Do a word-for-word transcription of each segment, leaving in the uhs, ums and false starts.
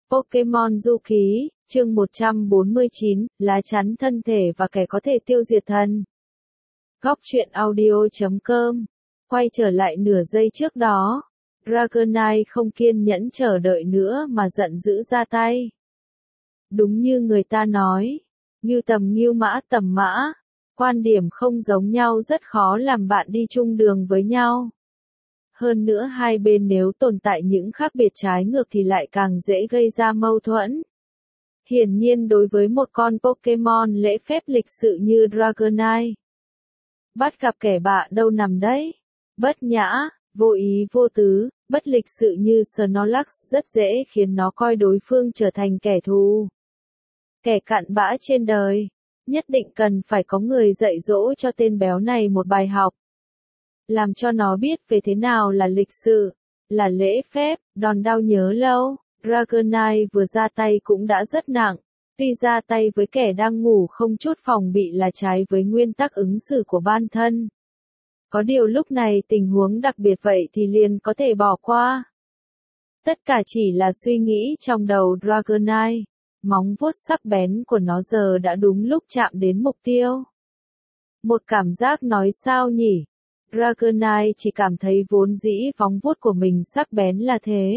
Pokemon Du Ký, chương một trăm bốn mươi chín, lá chắn thân thể và kẻ có thể tiêu diệt thần. Góc truyện audio chấm com. Quay trở lại nửa giây trước đó, Dragonite không kiên nhẫn chờ đợi nữa mà giận dữ ra tay. Đúng như người ta nói, ngưu tầm ngưu mã tầm mã, quan điểm không giống nhau rất khó làm bạn đi chung đường với nhau. Hơn nữa hai bên nếu tồn tại những khác biệt trái ngược thì lại càng dễ gây ra mâu thuẫn. Hiển nhiên đối với một con Pokemon lễ phép lịch sự như Dragonite, bắt gặp kẻ bạ đâu nằm đấy. Bất nhã, vô ý vô tứ, bất lịch sự như Snorlax rất dễ khiến nó coi đối phương trở thành kẻ thù. Kẻ cặn bã trên đời, nhất định cần phải có người dạy dỗ cho tên béo này một bài học. Làm cho nó biết về thế nào là lịch sự, là lễ phép, đòn đau nhớ lâu. Dragonite vừa ra tay cũng đã rất nặng, tuy ra tay với kẻ đang ngủ không chút phòng bị là trái với nguyên tắc ứng xử của bản thân. Có điều lúc này tình huống đặc biệt vậy thì liền có thể bỏ qua. Tất cả chỉ là suy nghĩ trong đầu Dragonite, móng vuốt sắc bén của nó giờ đã đúng lúc chạm đến mục tiêu. Một cảm giác nói sao nhỉ? Dragonite chỉ cảm thấy vốn dĩ móng vuốt của mình sắc bén là thế.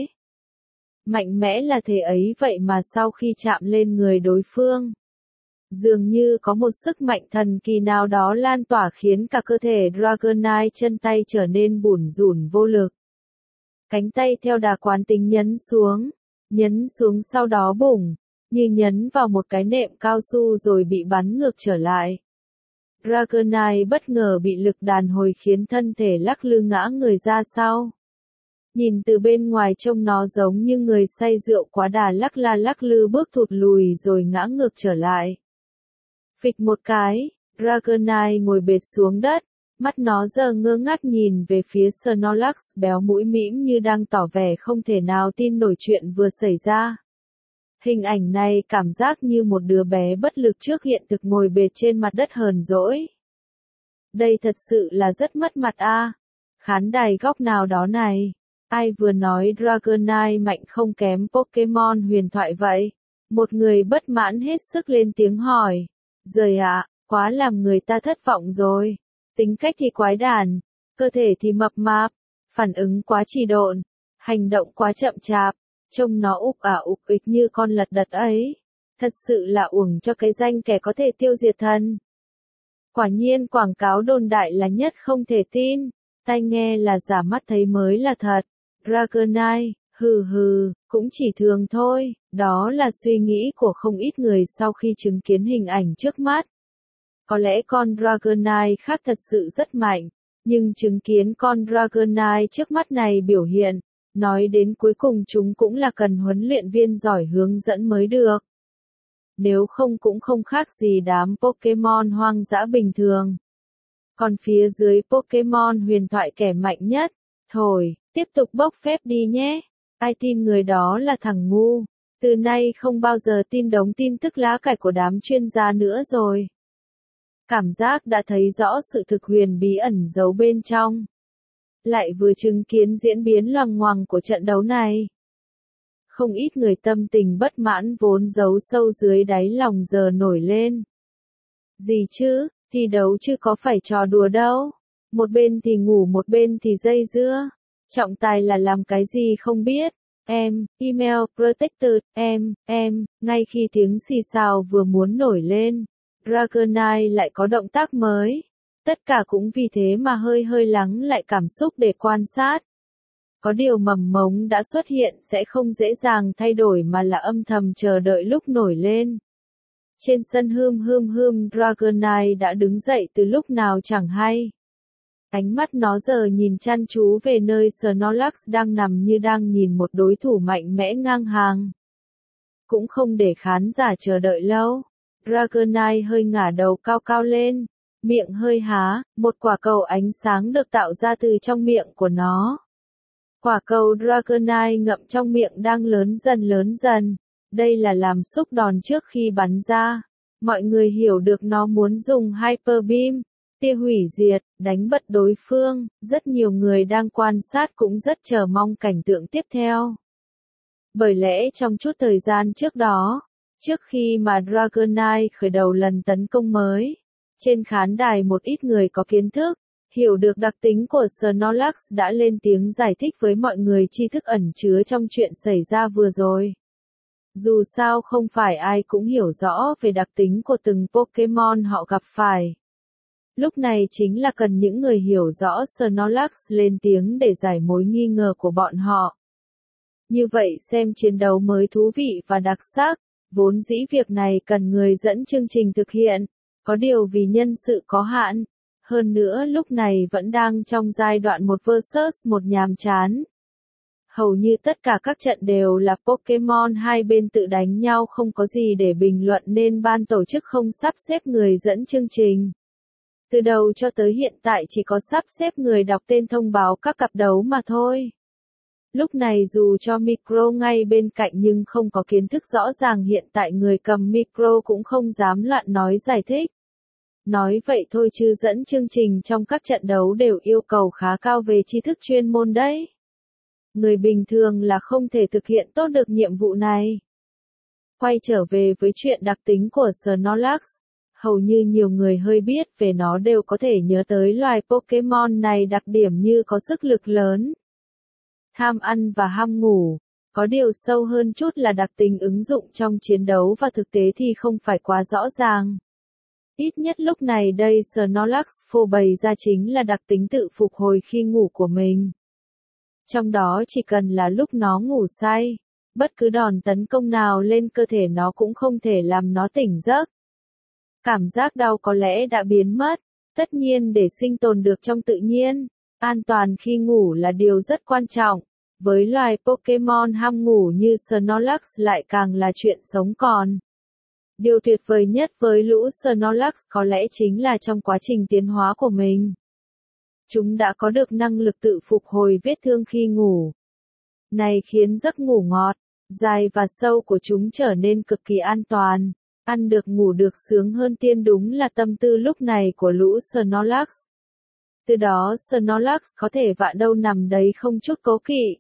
Mạnh mẽ là thế ấy vậy mà sau khi chạm lên người đối phương, dường như có một sức mạnh thần kỳ nào đó lan tỏa khiến cả cơ thể Dragonite chân tay trở nên bủn rủn vô lực. Cánh tay theo đà quán tính nhấn xuống, nhấn xuống sau đó bùng, như nhấn vào một cái nệm cao su rồi bị bắn ngược trở lại. Dragonite bất ngờ bị lực đàn hồi khiến thân thể lắc lư ngã người ra sau. Nhìn từ bên ngoài trông nó giống như người say rượu quá đà lắc la lắc lư bước thụt lùi rồi ngã ngược trở lại. Phịch một cái, Dragonite ngồi bệt xuống đất, mắt nó giờ ngơ ngác nhìn về phía Snorlax béo mũi mĩm như đang tỏ vẻ không thể nào tin nổi chuyện vừa xảy ra. Hình ảnh này cảm giác như một đứa bé bất lực trước hiện thực ngồi bệt trên mặt đất hờn dỗi. Đây thật sự là rất mất mặt a. À. Khán đài góc nào đó này, ai vừa nói Dragonite mạnh không kém Pokemon huyền thoại vậy? Một người bất mãn hết sức lên tiếng hỏi. Giời ạ, quá làm người ta thất vọng rồi. Tính cách thì quái đản, cơ thể thì mập mạp, phản ứng quá trì độn, hành động quá chậm chạp, trông nó ục ả ục ịch như con lật đật ấy. Thật sự là uổng cho cái danh kẻ có thể tiêu diệt thần. Quả nhiên quảng cáo đồn đại là nhất không thể tin, tai nghe là giả mắt thấy mới là thật. Dragonite, hừ hừ, cũng chỉ thường thôi, đó là suy nghĩ của không ít người sau khi chứng kiến hình ảnh trước mắt. Có lẽ con Dragonite khác thật sự rất mạnh, nhưng chứng kiến con Dragonite trước mắt này biểu hiện, nói đến cuối cùng chúng cũng là cần huấn luyện viên giỏi hướng dẫn mới được. Nếu không cũng không khác gì đám Pokemon hoang dã bình thường. Còn phía dưới Pokemon huyền thoại kẻ mạnh nhất, thôi, tiếp tục bốc phép đi nhé. Ai tin người đó là thằng ngu. Từ nay không bao giờ tin đống tin tức lá cải của đám chuyên gia nữa rồi. Cảm giác đã thấy rõ sự thực huyền bí ẩn giấu bên trong. Lại vừa chứng kiến diễn biến loằng ngoằng của trận đấu này. Không ít người tâm tình bất mãn vốn giấu sâu dưới đáy lòng giờ nổi lên. Gì chứ, thi đấu chứ có phải trò đùa đâu. Một bên thì ngủ một bên thì dây dưa. Trọng tài là làm cái gì không biết. Em, email, protector, em, em, ngay khi tiếng xì xào vừa muốn nổi lên, Dragonite lại có động tác mới. Tất cả cũng vì thế mà hơi hơi lắng lại cảm xúc để quan sát. Có điều mầm mống đã xuất hiện sẽ không dễ dàng thay đổi mà là âm thầm chờ đợi lúc nổi lên. Trên sân hươm hươm hươm Dragonite đã đứng dậy từ lúc nào chẳng hay. Ánh mắt nó giờ nhìn chăm chú về nơi Snorlax đang nằm như đang nhìn một đối thủ mạnh mẽ ngang hàng. Cũng không để khán giả chờ đợi lâu. Dragonite hơi ngả đầu cao cao lên, miệng hơi há, một quả cầu ánh sáng được tạo ra từ trong miệng của nó. Quả cầu Dragonite ngậm trong miệng đang lớn dần lớn dần. Đây là làm xúc đòn trước khi bắn ra. Mọi người hiểu được nó muốn dùng Hyper Beam, tia hủy diệt, đánh bật đối phương. Rất nhiều người đang quan sát cũng rất chờ mong cảnh tượng tiếp theo. Bởi lẽ trong chút thời gian trước đó, trước khi mà Dragonite khởi đầu lần tấn công mới, trên khán đài một ít người có kiến thức, hiểu được đặc tính của Snorlax đã lên tiếng giải thích với mọi người tri thức ẩn chứa trong chuyện xảy ra vừa rồi. Dù sao không phải ai cũng hiểu rõ về đặc tính của từng Pokémon họ gặp phải. Lúc này chính là cần những người hiểu rõ Snorlax lên tiếng để giải mối nghi ngờ của bọn họ. Như vậy xem chiến đấu mới thú vị và đặc sắc, vốn dĩ việc này cần người dẫn chương trình thực hiện, có điều vì nhân sự có hạn, hơn nữa lúc này vẫn đang trong giai đoạn một versus một nhàm chán. Hầu như tất cả các trận đều là Pokémon hai bên tự đánh nhau không có gì để bình luận nên ban tổ chức không sắp xếp người dẫn chương trình. Từ đầu cho tới hiện tại chỉ có sắp xếp người đọc tên thông báo các cặp đấu mà thôi. Lúc này dù cho micro ngay bên cạnh nhưng không có kiến thức rõ ràng hiện tại người cầm micro cũng không dám loạn nói giải thích. Nói vậy thôi chứ dẫn chương trình trong các trận đấu đều yêu cầu khá cao về tri thức chuyên môn đấy. Người bình thường là không thể thực hiện tốt được nhiệm vụ này. Quay trở về với chuyện đặc tính của Snorlax, hầu như nhiều người hơi biết về nó đều có thể nhớ tới loài Pokémon này đặc điểm như có sức lực lớn, tham ăn và ham ngủ. Có điều sâu hơn chút là đặc tính ứng dụng trong chiến đấu và thực tế thì không phải quá rõ ràng. Ít nhất lúc này đây Snorlax phô bày ra chính là đặc tính tự phục hồi khi ngủ của mình. Trong đó chỉ cần là lúc nó ngủ say, bất cứ đòn tấn công nào lên cơ thể nó cũng không thể làm nó tỉnh giấc. Cảm giác đau có lẽ đã biến mất, tất nhiên để sinh tồn được trong tự nhiên, an toàn khi ngủ là điều rất quan trọng. Với loài Pokémon ham ngủ như Snorlax lại càng là chuyện sống còn. Điều tuyệt vời nhất với lũ Snorlax có lẽ chính là trong quá trình tiến hóa của mình. Chúng đã có được năng lực tự phục hồi vết thương khi ngủ. Này khiến giấc ngủ ngọt, dài và sâu của chúng trở nên cực kỳ an toàn. Ăn được ngủ được sướng hơn tiên đúng là tâm tư lúc này của lũ Snorlax. Từ đó Snorlax có thể vạ đâu nằm đấy không chút cố kỵ.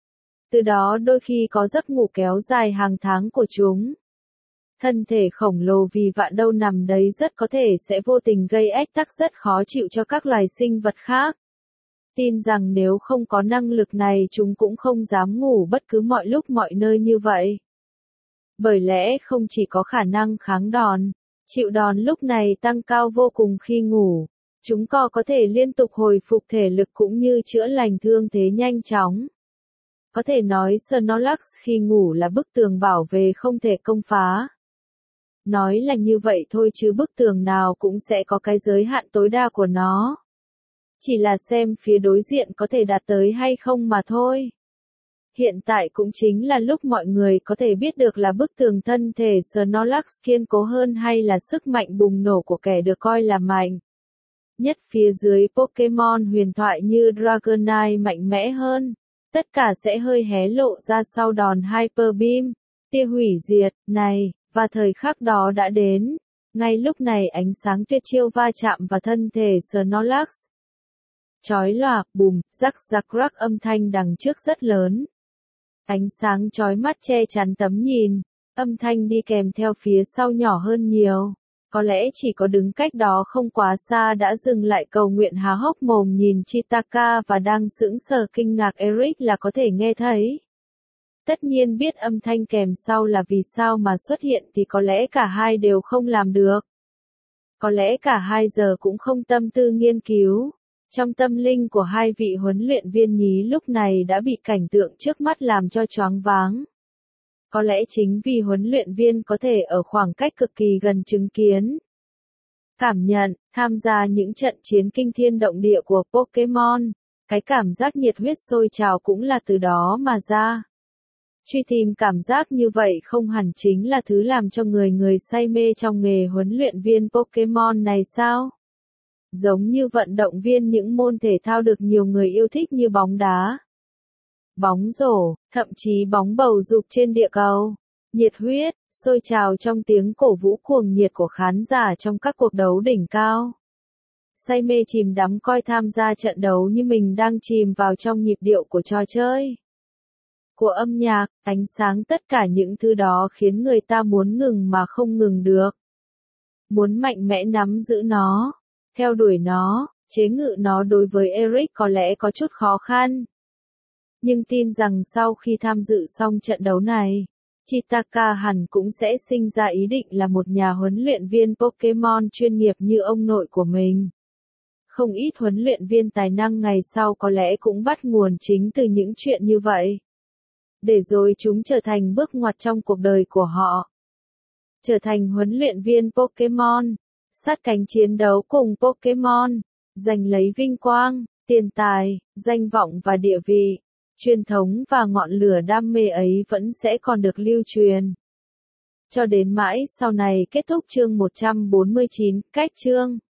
Từ đó đôi khi có giấc ngủ kéo dài hàng tháng của chúng. Thân thể khổng lồ vì vạ đâu nằm đấy rất có thể sẽ vô tình gây ách tắc rất khó chịu cho các loài sinh vật khác. Tin rằng nếu không có năng lực này chúng cũng không dám ngủ bất cứ mọi lúc mọi nơi như vậy. Bởi lẽ không chỉ có khả năng kháng đòn, chịu đòn lúc này tăng cao vô cùng khi ngủ, chúng còn có thể liên tục hồi phục thể lực cũng như chữa lành thương thế nhanh chóng. Có thể nói Snorlax khi ngủ là bức tường bảo vệ không thể công phá. Nói là như vậy thôi chứ bức tường nào cũng sẽ có cái giới hạn tối đa của nó. Chỉ là xem phía đối diện có thể đạt tới hay không mà thôi. Hiện tại cũng chính là lúc mọi người có thể biết được là bức tường thân thể Snorlax kiên cố hơn hay là sức mạnh bùng nổ của kẻ được coi là mạnh. Nhất phía dưới Pokémon huyền thoại như Dragonite mạnh mẽ hơn. Tất cả sẽ hơi hé lộ ra sau đòn Hyper Beam, tia hủy diệt, này, và thời khắc đó đã đến. Ngay lúc này ánh sáng tuyệt chiêu va chạm vào thân thể Snorlax. Chói lòa, bùm, rắc rắc rắc âm thanh đằng trước rất lớn. Ánh sáng chói mắt che chắn tầm nhìn, âm thanh đi kèm theo phía sau nhỏ hơn nhiều. Có lẽ chỉ có đứng cách đó không quá xa đã dừng lại cầu nguyện há hốc mồm nhìn Chitaka và đang sững sờ kinh ngạc Eric là có thể nghe thấy. Tất nhiên biết âm thanh kèm sau là vì sao mà xuất hiện thì có lẽ cả hai đều không làm được. Có lẽ cả hai giờ cũng không tâm tư nghiên cứu. Trong tâm linh của hai vị huấn luyện viên nhí lúc này đã bị cảnh tượng trước mắt làm cho choáng váng. Có lẽ chính vì huấn luyện viên có thể ở khoảng cách cực kỳ gần chứng kiến, cảm nhận, tham gia những trận chiến kinh thiên động địa của Pokémon, cái cảm giác nhiệt huyết sôi trào cũng là từ đó mà ra. Truy tìm cảm giác như vậy không hẳn chính là thứ làm cho người người say mê trong nghề huấn luyện viên Pokémon này sao? Giống như vận động viên những môn thể thao được nhiều người yêu thích như bóng đá, bóng rổ, thậm chí bóng bầu dục trên địa cầu. Nhiệt huyết, sôi trào trong tiếng cổ vũ cuồng nhiệt của khán giả trong các cuộc đấu đỉnh cao. Say mê chìm đắm coi tham gia trận đấu như mình đang chìm vào trong nhịp điệu của trò chơi. của âm nhạc, ánh sáng, tất cả những thứ đó khiến người ta muốn ngừng mà không ngừng được. Muốn mạnh mẽ nắm giữ nó, theo đuổi nó, chế ngự nó đối với Eric có lẽ có chút khó khăn. Nhưng tin rằng sau khi tham dự xong trận đấu này, Chitaka hẳn cũng sẽ sinh ra ý định là một nhà huấn luyện viên Pokemon chuyên nghiệp như ông nội của mình. Không ít huấn luyện viên tài năng ngày sau có lẽ cũng bắt nguồn chính từ những chuyện như vậy. Để rồi chúng trở thành bước ngoặt trong cuộc đời của họ. Trở thành huấn luyện viên Pokemon, sát cánh chiến đấu cùng Pokemon, giành lấy vinh quang, tiền tài, danh vọng và địa vị. Truyền thống và ngọn lửa đam mê ấy vẫn sẽ còn được lưu truyền. Cho đến mãi sau này. Kết thúc chương một trăm bốn mươi chín, cách chương.